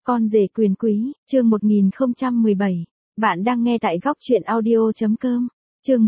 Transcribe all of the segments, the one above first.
Con rể quyền quý, chương 1017. Bạn đang nghe tại góc truyện audio.com. Chương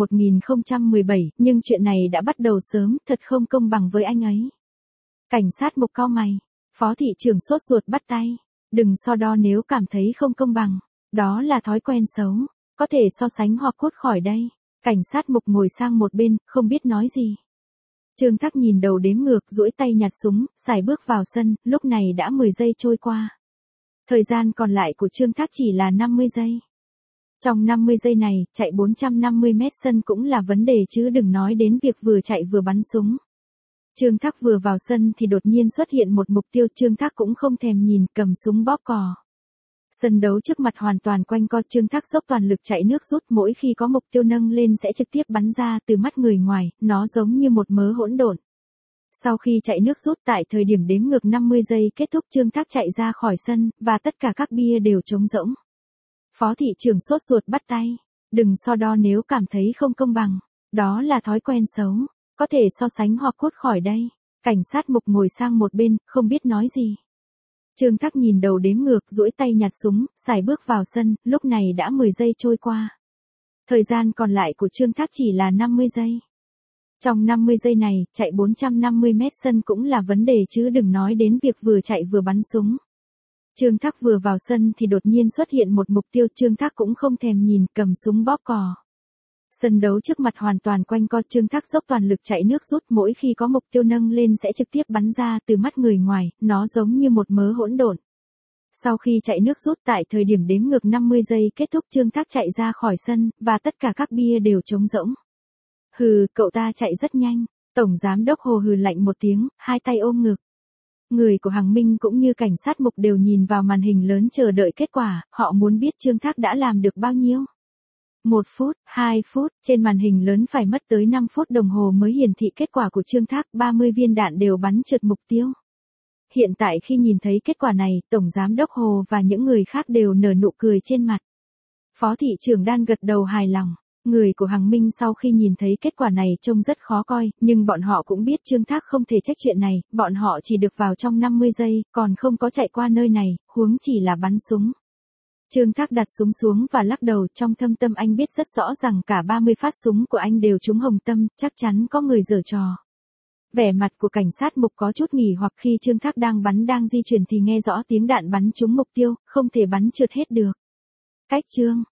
1017, nhưng chuyện này đã bắt đầu sớm, thật không công bằng với anh ấy. Cảnh sát Mục cau mày. Phó thị trưởng sốt ruột bắt tay. Đừng so đo nếu cảm thấy không công bằng. Đó là thói quen xấu. Có thể so sánh hoặc cút khỏi đây. Cảnh sát Mục ngồi sang một bên, không biết nói gì. Trương Thác nhìn đầu đếm ngược, duỗi tay nhặt súng, sải bước vào sân, lúc này đã 10 giây trôi qua. Thời gian còn lại của Trương Thác chỉ là 50 giây. Trong 50 giây này, chạy 450 mét sân cũng là vấn đề chứ đừng nói đến việc vừa chạy vừa bắn súng. Trương Thác vừa vào sân thì đột nhiên xuất hiện một mục tiêu, Trương Thác cũng không thèm nhìn, cầm súng bóp cò. Sân đấu trước mặt hoàn toàn quanh co, Trương Thác dốc toàn lực chạy nước rút, mỗi khi có mục tiêu nâng lên sẽ trực tiếp bắn ra từ mắt người ngoài, nó giống như một mớ hỗn độn. Sau khi chạy nước rút tại thời điểm đếm ngược 50 giây kết thúc, Trương Thác chạy ra khỏi sân, và tất cả các bia đều trống rỗng. Phó thị trưởng sốt ruột bắt tay. Đừng so đo nếu cảm thấy không công bằng. Đó là thói quen xấu. Có thể so sánh hoặc cút khỏi đây. Cảnh sát Mục ngồi sang một bên, không biết nói gì. Trương Thác nhìn đầu đếm ngược, duỗi tay nhặt súng, sải bước vào sân, lúc này đã 10 giây trôi qua. Thời gian còn lại của Trương Thác chỉ là 50 giây. Trong 50 giây này, chạy 450 mét sân cũng là vấn đề chứ đừng nói đến việc vừa chạy vừa bắn súng. Trương Thác vừa vào sân thì đột nhiên xuất hiện một mục tiêu, Trương Thác cũng không thèm nhìn, cầm súng bóp cò. Sân đấu trước mặt hoàn toàn quanh co, Trương Thác dốc toàn lực chạy nước rút, mỗi khi có mục tiêu nâng lên sẽ trực tiếp bắn ra từ mắt người ngoài, nó giống như một mớ hỗn độn. Sau khi chạy nước rút tại thời điểm đếm ngược 50 giây kết thúc, Trương Thác chạy ra khỏi sân, và tất cả các bia đều trống rỗng. Hừ, cậu ta chạy rất nhanh. Tổng giám đốc Hồ hừ lạnh một tiếng, hai tay ôm ngực. Người của Hằng Minh cũng như cảnh sát Mục đều nhìn vào màn hình lớn chờ đợi kết quả, họ muốn biết Trương Thác đã làm được bao nhiêu. 1 phút, 2 phút, trên màn hình lớn phải mất tới 5 phút đồng hồ mới hiển thị kết quả của Trương Thác, 30 viên đạn đều bắn trượt mục tiêu. Hiện tại khi nhìn thấy kết quả này, Tổng giám đốc Hồ và những người khác đều nở nụ cười trên mặt. Phó thị trưởng Đan gật đầu hài lòng. Người của Hằng Minh sau khi nhìn thấy kết quả này trông rất khó coi, nhưng bọn họ cũng biết Trương Thác không thể trách chuyện này, bọn họ chỉ được vào trong 50 giây, còn không có chạy qua nơi này, huống chỉ là bắn súng. Trương Thác đặt súng xuống và lắc đầu, trong thâm tâm anh biết rất rõ rằng cả 30 phát súng của anh đều trúng hồng tâm, chắc chắn có người giở trò. Vẻ mặt của cảnh sát Mục có chút nghỉ hoặc khi Trương Thác đang di chuyển thì nghe rõ tiếng đạn bắn trúng mục tiêu, không thể bắn trượt hết được. Cách Trương